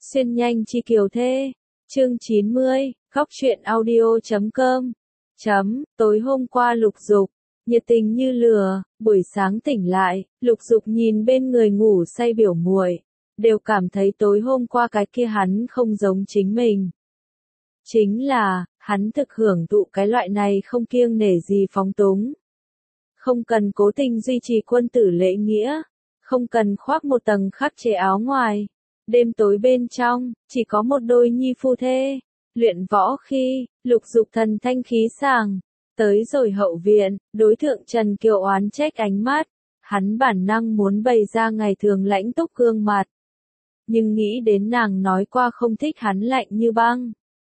Xuyên nhanh chi kiều thê. Chương 90, khóc chuyện audio.com. Tối hôm qua Lục Dục, nhiệt tình như lửa, buổi sáng tỉnh lại, Lục Dục nhìn bên người ngủ say biểu muội, đều cảm thấy tối hôm qua cái kia hắn không giống chính mình. Chính là, hắn thực hưởng thụ cái loại này không kiêng nể gì phóng túng. Không cần cố tình duy trì quân tử lễ nghĩa, không cần khoác một tầng khắc chế áo ngoài. Đêm tối bên trong, chỉ có một đôi nhi phu thê. Luyện võ khi, Lục Dục thần thanh khí sảng. Tới rồi hậu viện, đối thượng Trần Kiều oán trách ánh mắt. Hắn bản năng muốn bày ra ngày thường lãnh túc gương mặt. Nhưng nghĩ đến nàng nói qua không thích hắn lạnh như băng.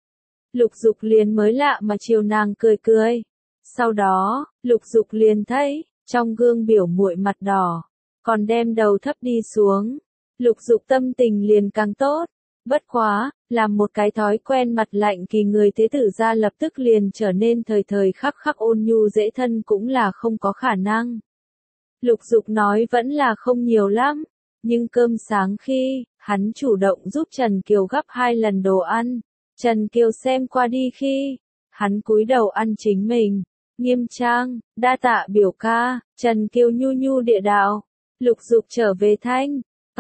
Lục Dục liền mới lạ mà chiều nàng cười cười. Sau đó, Lục Dục liền thấy, trong gương biểu muội mặt đỏ, còn đem đầu thấp đi xuống. Lục Dục tâm tình liền càng tốt. Bất quá, làm một cái thói quen mặt lạnh kỳ người thế tử ra lập tức liền trở nên thời thời khắc khắc ôn nhu dễ thân cũng là không có khả năng. Lục Dục nói vẫn là không nhiều lắm, nhưng cơm sáng khi, hắn chủ động giúp Trần Kiều gắp 2 lần đồ ăn. Trần Kiều xem qua đi khi, hắn cúi đầu ăn chính mình, nghiêm trang, đa tạ biểu ca. Trần Kiều nhu nhu địa đạo. Lục Dục trở về thanh.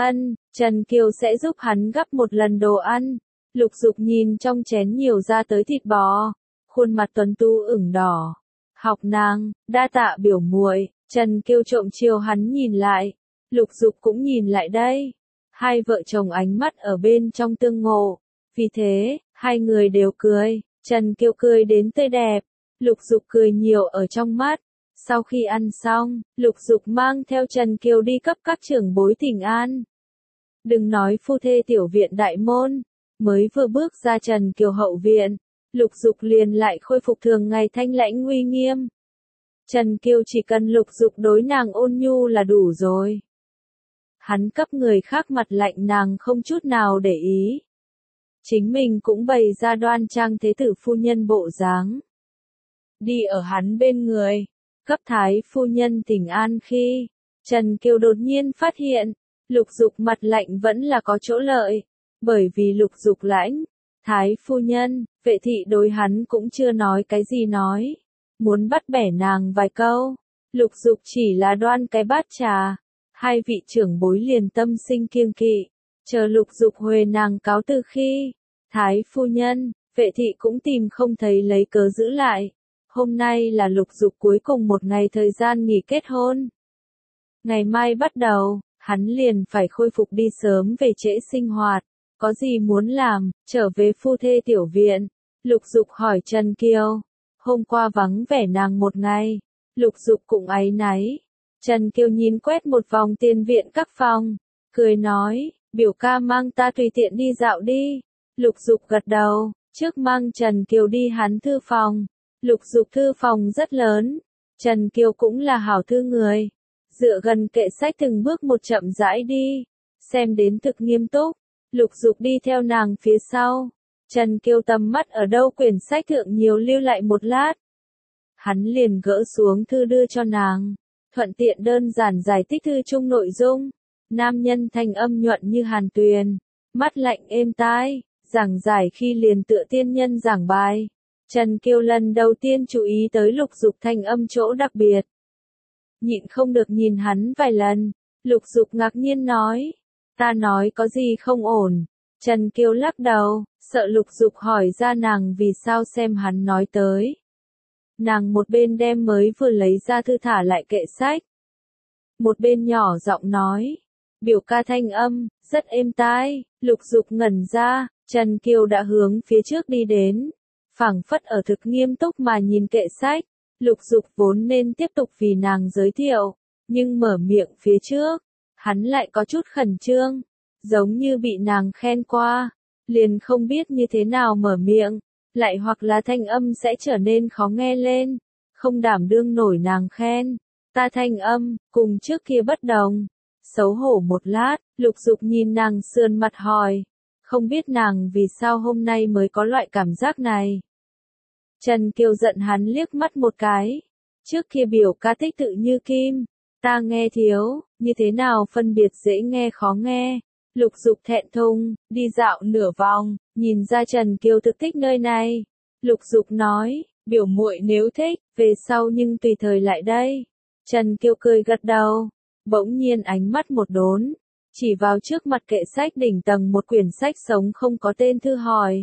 Trần Kiều sẽ giúp hắn gắp 1 lần đồ ăn. Lục Dục nhìn trong chén nhiều ra tới thịt bò, khuôn mặt tuấn tú ửng đỏ. Học nàng, đa tạ biểu muội. Trần Kiều trộm chiều hắn nhìn lại. Lục Dục cũng nhìn lại đây. Hai vợ chồng ánh mắt ở bên trong tương ngộ. Vì thế, hai người đều cười. Trần Kiều cười đến tươi đẹp. Lục Dục cười nhiều ở trong mắt. Sau khi ăn xong, Lục Dục mang theo Trần Kiều đi cấp các trưởng bối thỉnh an. Đừng nói phu thê tiểu viện đại môn, mới vừa bước ra Trần Kiều hậu viện, Lục Dục liền lại khôi phục thường ngày thanh lãnh uy nghiêm. Trần Kiều chỉ cần Lục Dục đối nàng ôn nhu là đủ rồi. Hắn cấp người khác mặt lạnh nàng không chút nào để ý. Chính mình cũng bày ra đoan trang thế tử phu nhân bộ dáng. Đi ở hắn bên người, cấp thái phu nhân thỉnh an khi, Trần Kiều đột nhiên phát hiện, Lục Dục mặt lạnh vẫn là có chỗ lợi, bởi vì Lục Dục lãnh, thái phu nhân, vệ thị đối hắn cũng chưa nói cái gì nói, muốn bắt bẻ nàng vài câu. Lục Dục chỉ là đoan cái bát trà, hai vị trưởng bối liền tâm sinh kiêng kỵ, chờ Lục Dục huề nàng cáo từ khi, thái phu nhân, vệ thị cũng tìm không thấy lấy cớ giữ lại. Hôm nay là Lục Dục cuối cùng một ngày thời gian nghỉ kết hôn. Ngày mai bắt đầu, hắn liền phải khôi phục đi sớm về trễ sinh hoạt. Có gì muốn làm, trở về phu thê tiểu viện. Lục Dục hỏi Trần Kiều. Hôm qua vắng vẻ nàng một ngày. Lục Dục cũng áy náy. Trần Kiều nhìn quét một vòng tiền viện các phòng. Cười nói, biểu ca mang ta tùy tiện đi dạo đi. Lục Dục gật đầu, trước mang Trần Kiều đi hắn thư phòng. Lục Dục thư phòng rất lớn. Trần Kiều cũng là hảo thư người. Dựa gần kệ sách từng bước một chậm rãi đi. Xem đến thực nghiêm túc. Lục Dục đi theo nàng phía sau. Trần Kiều tầm mắt ở đâu quyển sách thượng nhiều lưu lại một lát. Hắn liền gỡ xuống thư đưa cho nàng. Thuận tiện đơn giản giải thích thư chung nội dung. Nam nhân thanh âm nhuận như hàn tuyền. Mắt lạnh êm tai. Giảng giải khi liền tựa tiên nhân giảng bài. Trần Kiều lần đầu tiên chú ý tới Lục Dục thanh âm chỗ đặc biệt. Nhịn không được nhìn hắn vài lần. Lục Dục ngạc nhiên nói. Ta nói có gì không ổn. Trần Kiều lắc đầu, sợ Lục Dục hỏi ra nàng vì sao xem hắn nói tới. Nàng một bên đem mới vừa lấy ra thư thả lại kệ sách. Một bên nhỏ giọng nói. Biểu ca thanh âm, rất êm tai. Lục Dục ngẩn ra, Trần Kiều đã hướng phía trước đi đến. Phảng phất ở thực nghiêm túc mà nhìn kệ sách. Lục Dục vốn nên tiếp tục vì nàng giới thiệu, nhưng mở miệng phía trước, hắn lại có chút khẩn trương, giống như bị nàng khen qua, liền không biết như thế nào mở miệng, lại hoặc là thanh âm sẽ trở nên khó nghe lên, không đảm đương nổi nàng khen. Ta thanh âm, cùng trước kia bất đồng. Xấu hổ một lát, Lục Dục nhìn nàng sườn mặt hỏi, không biết nàng vì sao hôm nay mới có loại cảm giác này. Trần Kiều giận hắn liếc mắt một cái. Trước kia biểu ca thích tự như kim. Ta nghe thiếu, như thế nào phân biệt dễ nghe khó nghe. Lục Dục thẹn thùng, đi dạo nửa vòng, nhìn ra Trần Kiều thực thích nơi này. Lục Dục nói, biểu muội nếu thích, về sau nhưng tùy thời lại đây. Trần Kiều cười gật đầu, bỗng nhiên ánh mắt một đốn, chỉ vào trước mặt kệ sách đỉnh tầng một quyển sách sống không có tên thư hỏi.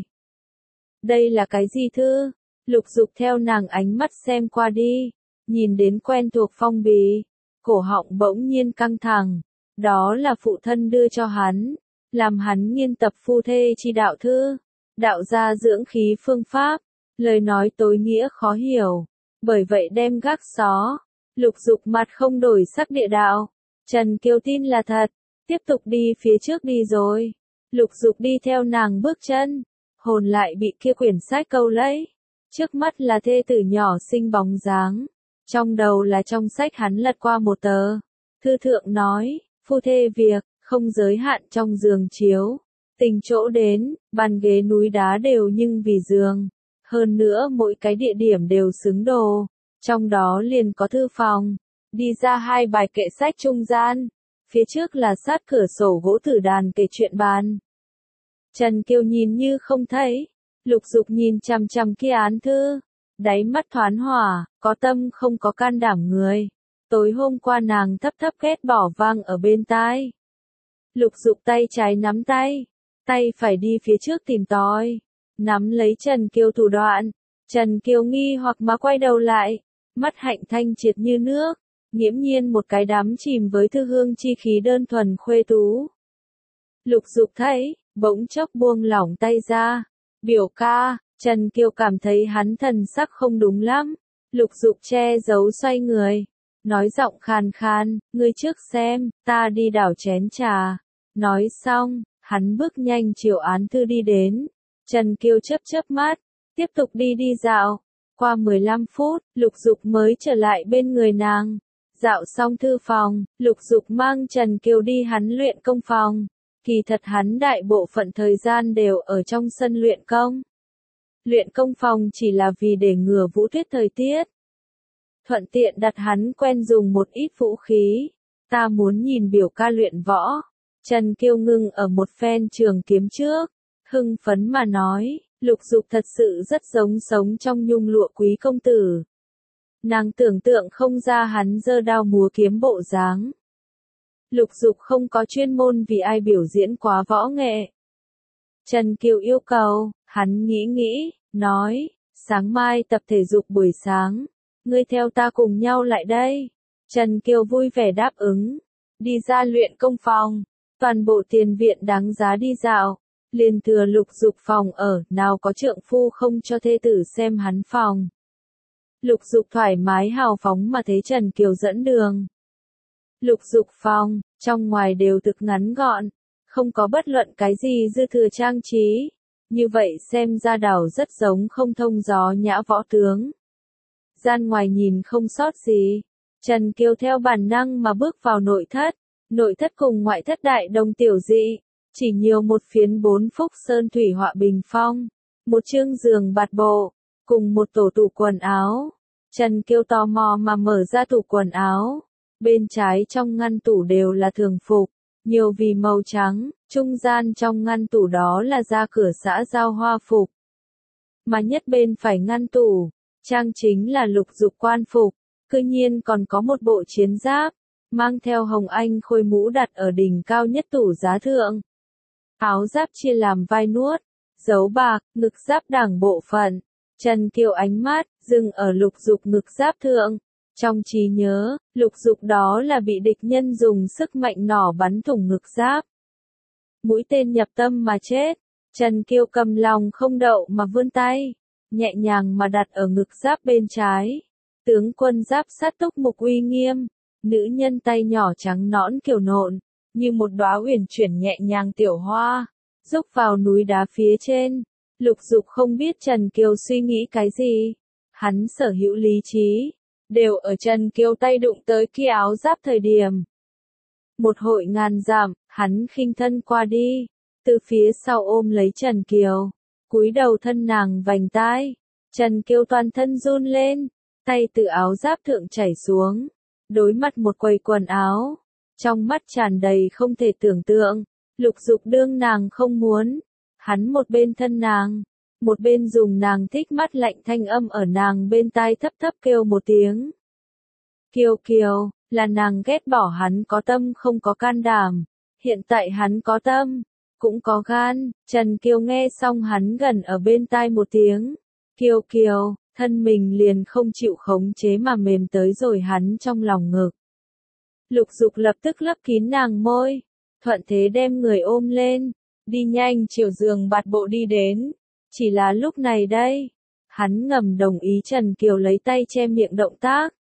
Đây là cái gì thư? Lục Dục theo nàng ánh mắt xem qua đi, nhìn đến quen thuộc phong bì, cổ họng bỗng nhiên căng thẳng. Đó là phụ thân đưa cho hắn, làm hắn nghiên tập phu thê chi đạo thư, đạo gia dưỡng khí phương pháp, lời nói tối nghĩa khó hiểu, bởi vậy đem gác xó. Lục Dục mặt không đổi sắc địa đạo, Trần Kiều tin là thật, tiếp tục đi phía trước đi rồi. Lục Dục đi theo nàng bước chân, hồn lại bị kia quyển sách câu lấy. Trước mắt là thê tử nhỏ xinh bóng dáng, trong đầu là trong sách hắn lật qua một tờ. Thư thượng nói, phu thê việc, không giới hạn trong giường chiếu. Tình chỗ đến, bàn ghế núi đá đều nhưng vì giường. Hơn nữa mỗi cái địa điểm đều xứng đồ. Trong đó liền có thư phòng. Đi ra hai bài kệ sách trung gian. Phía trước là sát cửa sổ gỗ tử đàn kể chuyện bàn. Trần Kiều nhìn như không thấy. Lục Dục nhìn chằm chằm kia án thư. Đáy mắt thoáng hỏa, có tâm không có can đảm người. Tối hôm qua nàng thấp thấp ghét bỏ vang ở bên tai. Lục Dục tay trái nắm tay, tay phải đi phía trước tìm tòi, nắm lấy Trần Kiều thủ đoạn. Trần Kiều nghi hoặc mà quay đầu lại, mắt hạnh thanh triệt như nước, nghiễm nhiên một cái đắm chìm với thư hương chi khí đơn thuần khuê tú. Lục Dục thấy, bỗng chốc buông lỏng tay ra. Biểu ca, Trần Kiều cảm thấy hắn thần sắc không đúng lắm. Lục Dục che giấu xoay người, nói giọng khàn khàn, ngươi trước xem, ta đi đảo chén trà. Nói xong, hắn bước nhanh chiều án thư đi đến. Trần Kiều chớp chớp mắt, tiếp tục đi dạo. Qua 15 phút, Lục Dục mới trở lại bên người nàng. Dạo xong thư phòng, Lục Dục mang Trần Kiều đi hắn luyện công phòng. Kỳ thật hắn đại bộ phận thời gian đều ở trong sân luyện công. Luyện công phòng chỉ là vì để ngừa vũ tuyết thời tiết. Thuận tiện đặt hắn quen dùng một ít vũ khí. Ta muốn nhìn biểu ca luyện võ. Trần Kiều ngưng ở một phen trường kiếm trước. Hưng phấn mà nói, Lục Dục thật sự rất giống sống trong nhung lụa quý công tử. Nàng tưởng tượng không ra hắn giơ đao múa kiếm bộ dáng. Lục Dục không có chuyên môn vì ai biểu diễn quá võ nghệ. Trần Kiều yêu cầu, hắn nghĩ, nói, sáng mai tập thể dục buổi sáng, ngươi theo ta cùng nhau lại đây. Trần Kiều vui vẻ đáp ứng, đi ra luyện công phòng, toàn bộ tiền viện đáng giá đi dạo, liền thừa Lục Dục phòng ở, nào có trượng phu không cho thê tử xem hắn phòng. Lục Dục thoải mái hào phóng mà thấy Trần Kiều dẫn đường. Lục Dục phòng, trong ngoài đều thực ngắn gọn, không có bất luận cái gì dư thừa trang trí, như vậy xem ra đảo rất giống không thông gió nhã võ tướng. Gian ngoài nhìn không sót gì, Trần Kiều theo bản năng mà bước vào nội thất cùng ngoại thất đại đồng tiểu dị, chỉ nhiều một phiến 4 phúc sơn thủy họa bình phong, một chương giường bạt bộ, cùng một tổ tủ quần áo. Trần Kiều tò mò mà mở ra tủ quần áo. Bên trái trong ngăn tủ đều là thường phục, nhiều vì màu trắng, trung gian trong ngăn tủ đó là ra cửa xã giao hoa phục. Mà nhất bên phải ngăn tủ, trang chính là Lục Dục quan phục, cư nhiên còn có một bộ chiến giáp, mang theo hồng anh khôi mũ đặt ở đỉnh cao nhất tủ giá thượng. Áo giáp chia làm vai nuốt, dấu bạc, ngực giáp đẳng bộ phận. Trần Kiều ánh mắt, dừng ở Lục Dục ngực giáp thượng. Trong trí nhớ, Lục Dục đó là bị địch nhân dùng sức mạnh nỏ bắn thủng ngực giáp. Mũi tên nhập tâm mà chết. Trần Kiều cầm lòng không đậu mà vươn tay, nhẹ nhàng mà đặt ở ngực giáp bên trái. Tướng quân giáp sát túc mục uy nghiêm, nữ nhân tay nhỏ trắng nõn kiều nộn, như một đóa uyển chuyển nhẹ nhàng tiểu hoa, rúc vào núi đá phía trên. Lục Dục không biết Trần Kiều suy nghĩ cái gì, hắn sở hữu lý trí, đều ở Trần Kiều tay đụng tới kia áo giáp thời điểm. Một hội ngàn dặm, hắn khinh thân qua đi, từ phía sau ôm lấy Trần Kiều, cúi đầu thân nàng vành tai. Trần Kiều toàn thân run lên, tay từ áo giáp thượng chảy xuống, đối mặt một quầy quần áo, trong mắt tràn đầy không thể tưởng tượng. Lục Dục đương nàng không muốn, hắn một bên thân nàng, một bên dùng nàng thích mắt lạnh thanh âm ở nàng bên tai thấp thấp kêu một tiếng. Kiều Kiều, là nàng ghét bỏ hắn có tâm không có can đảm, hiện tại hắn có tâm, cũng có gan. Trần Kiều nghe xong hắn gần ở bên tai một tiếng. Kiều Kiều, thân mình liền không chịu khống chế mà mềm tới rồi hắn trong lòng ngực. Lục Dục lập tức lấp kín nàng môi, thuận thế đem người ôm lên, đi nhanh chiều giường bạt bộ đi đến. Chỉ là lúc này đây, hắn ngầm đồng ý Trần Kiều lấy tay che miệng động tác.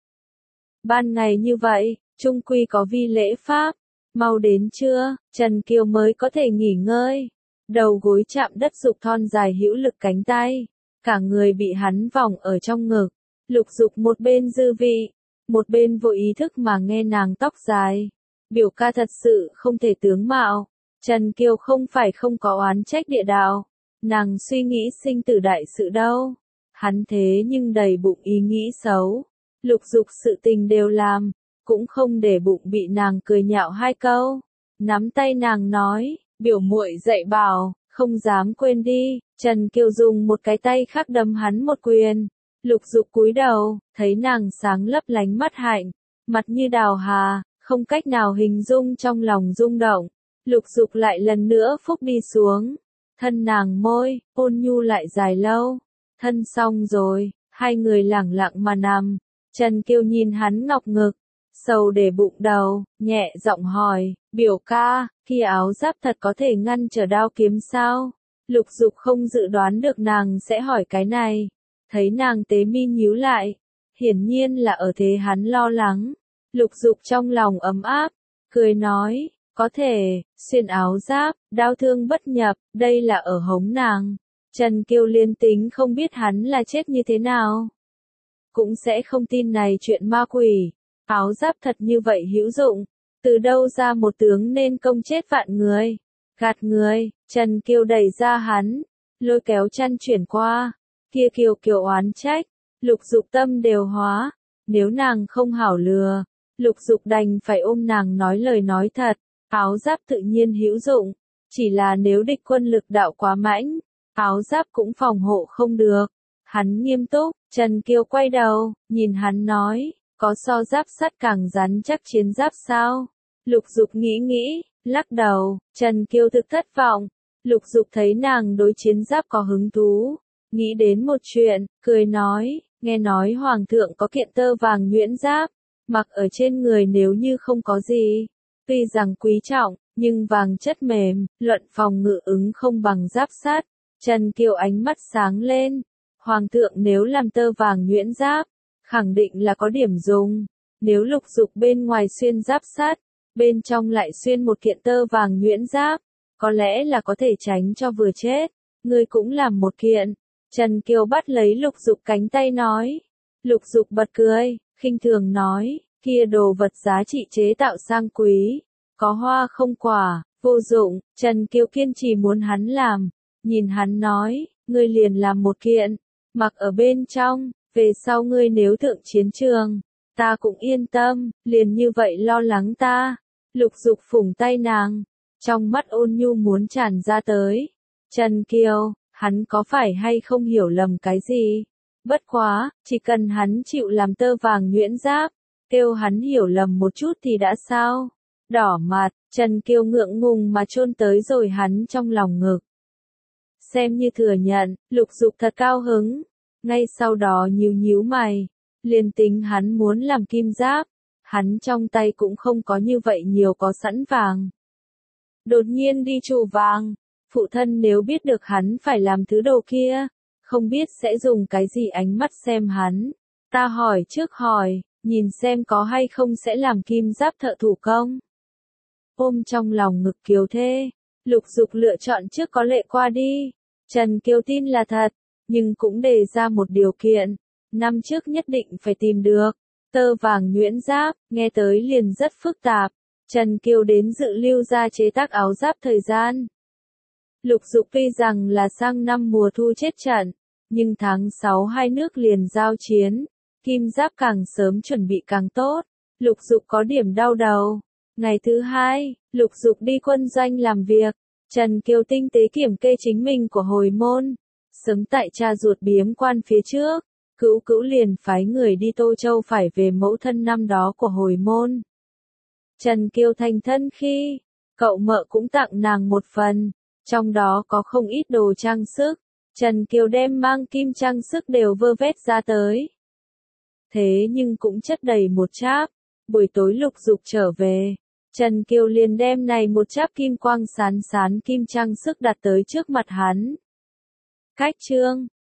Ban ngày như vậy, chung quy có vi lễ pháp, mau đến trưa, Trần Kiều mới có thể nghỉ ngơi. Đầu gối chạm đất Dục thon dài hữu lực cánh tay, cả người bị hắn vòng ở trong ngực. Lục Dục một bên dư vị, một bên vô ý thức mà nghe nàng tóc dài. Biểu ca thật sự không thể tướng mạo. Trần Kiều không phải không có oán trách địa đạo, nàng suy nghĩ sinh tử đại sự đâu. Hắn thế nhưng đầy bụng ý nghĩ xấu. Lục Dục sự tình đều làm, cũng không để bụng bị nàng cười nhạo hai câu. Nắm tay nàng nói, biểu muội dạy bảo, không dám quên đi. Trần Kiều dùng một cái tay khác đấm hắn một quyền. Lục Dục cúi đầu, thấy nàng sáng lấp lánh mắt hạnh, mặt như đào hà, không cách nào hình dung trong lòng rung động. Lục Dục lại lần nữa phúc đi xuống, thân nàng môi, ôn nhu lại dài lâu. Thân xong rồi, hai người lẳng lặng mà nằm. Trần Kiều nhìn hắn ngọc ngực, sầu để bụng đầu, nhẹ giọng hỏi, biểu ca, khi áo giáp thật có thể ngăn trở đao kiếm sao? Lục Dục không dự đoán được nàng sẽ hỏi cái này, thấy nàng tế mi nhíu lại, hiển nhiên là ở thế hắn lo lắng. Lục Dục trong lòng ấm áp, cười nói, có thể, xuyên áo giáp, đao thương bất nhập, đây là ở hống nàng. Trần Kiều liên tính không biết hắn là chết như thế nào, cũng sẽ không tin này chuyện ma quỷ. Áo giáp thật như vậy hữu dụng, từ đâu ra một tướng nên công chết vạn người. Gạt người, Trần Kiều đẩy ra hắn, lôi kéo chăn chuyển qua, kia Kiều Kiều oán trách, Lục Dục tâm đều hóa, nếu nàng không hảo lừa, Lục Dục đành phải ôm nàng nói lời nói thật. Áo giáp tự nhiên hữu dụng, chỉ là nếu địch quân lực đạo quá mãnh, áo giáp cũng phòng hộ không được. Hắn nghiêm túc, Trần Kiều quay đầu, nhìn hắn nói, có so giáp sắt càng rắn chắc chiến giáp sao? Lục Dục nghĩ nghĩ, lắc đầu. Trần Kiều thực thất vọng. Lục Dục thấy nàng đối chiến giáp có hứng thú, nghĩ đến một chuyện, cười nói, nghe nói Hoàng thượng có kiện tơ vàng nhuyễn giáp, mặc ở trên người nếu như không có gì, tuy rằng quý trọng, nhưng vàng chất mềm, luận phòng ngự ứng không bằng giáp sắt. Trần Kiều ánh mắt sáng lên, Hoàng thượng nếu làm tơ vàng nhuyễn giáp, khẳng định là có điểm dùng. Nếu Lục Dục bên ngoài xuyên giáp sắt, bên trong lại xuyên một kiện tơ vàng nhuyễn giáp, có lẽ là có thể tránh cho vừa chết. Ngươi cũng làm một kiện. Trần Kiều bắt lấy Lục Dục cánh tay nói. Lục Dục bật cười, khinh thường nói, kia đồ vật giá trị chế tạo sang quý, có hoa không quả, vô dụng. Trần Kiều kiên trì muốn hắn làm, nhìn hắn nói, ngươi liền làm một kiện, mặc ở bên trong, về sau ngươi nếu thượng chiến trường, ta cũng yên tâm, liền như vậy lo lắng ta. Lục Dục phủng tay nàng, trong mắt ôn nhu muốn tràn ra tới. Trần Kiều, hắn có phải hay không hiểu lầm cái gì? Bất quá, chỉ cần hắn chịu làm tơ vàng nhuyễn giáp, kêu hắn hiểu lầm một chút thì đã sao? Đỏ mặt, Trần Kiều ngượng ngùng mà chôn tới rồi hắn trong lòng ngực. Xem như thừa nhận, Lục Dục thật cao hứng. Ngay sau đó nhíu nhíu mày, liền tính hắn muốn làm kim giáp, hắn trong tay cũng không có như vậy nhiều có sẵn vàng. Đột nhiên đi trụ vàng, phụ thân nếu biết được hắn phải làm thứ đồ kia, không biết sẽ dùng cái gì ánh mắt xem hắn. Ta hỏi trước hỏi, nhìn xem có hay không sẽ làm kim giáp thợ thủ công. Ôm trong lòng ngực Kiều thê, Lục Dục lựa chọn trước có lệ qua đi. Trần Kiều tin là thật, nhưng cũng đề ra một điều kiện, năm trước nhất định phải tìm được tơ vàng nhuyễn giáp, nghe tới liền rất phức tạp. Trần Kiều đến dự lưu ra chế tác áo giáp thời gian. Lục Dục tuy rằng là sang năm mùa thu chết trận, nhưng tháng 6 hai nước liền giao chiến, kim giáp càng sớm chuẩn bị càng tốt. Lục Dục có điểm đau đầu, Ngày thứ hai, Lục Dục đi quân doanh làm việc. Trần Kiều tinh tế kiểm kê chính mình của hồi môn. Sớm tại cha ruột biếm quan phía trước, Cữu Cữu liền phái người đi Tô Châu phải về mẫu thân năm đó của hồi môn. Trần Kiều thành thân khi, cậu mợ cũng tặng nàng một phần, trong đó có không ít đồ trang sức. Trần Kiều đem mang kim trang sức đều vơ vét ra tới. Thế nhưng cũng chất đầy một cháp. Buổi tối Lục Dục trở về, Trần Kiều liền đem này một cháp kim quang sán sán kim trang sức đặt tới trước mặt hắn. Cách chương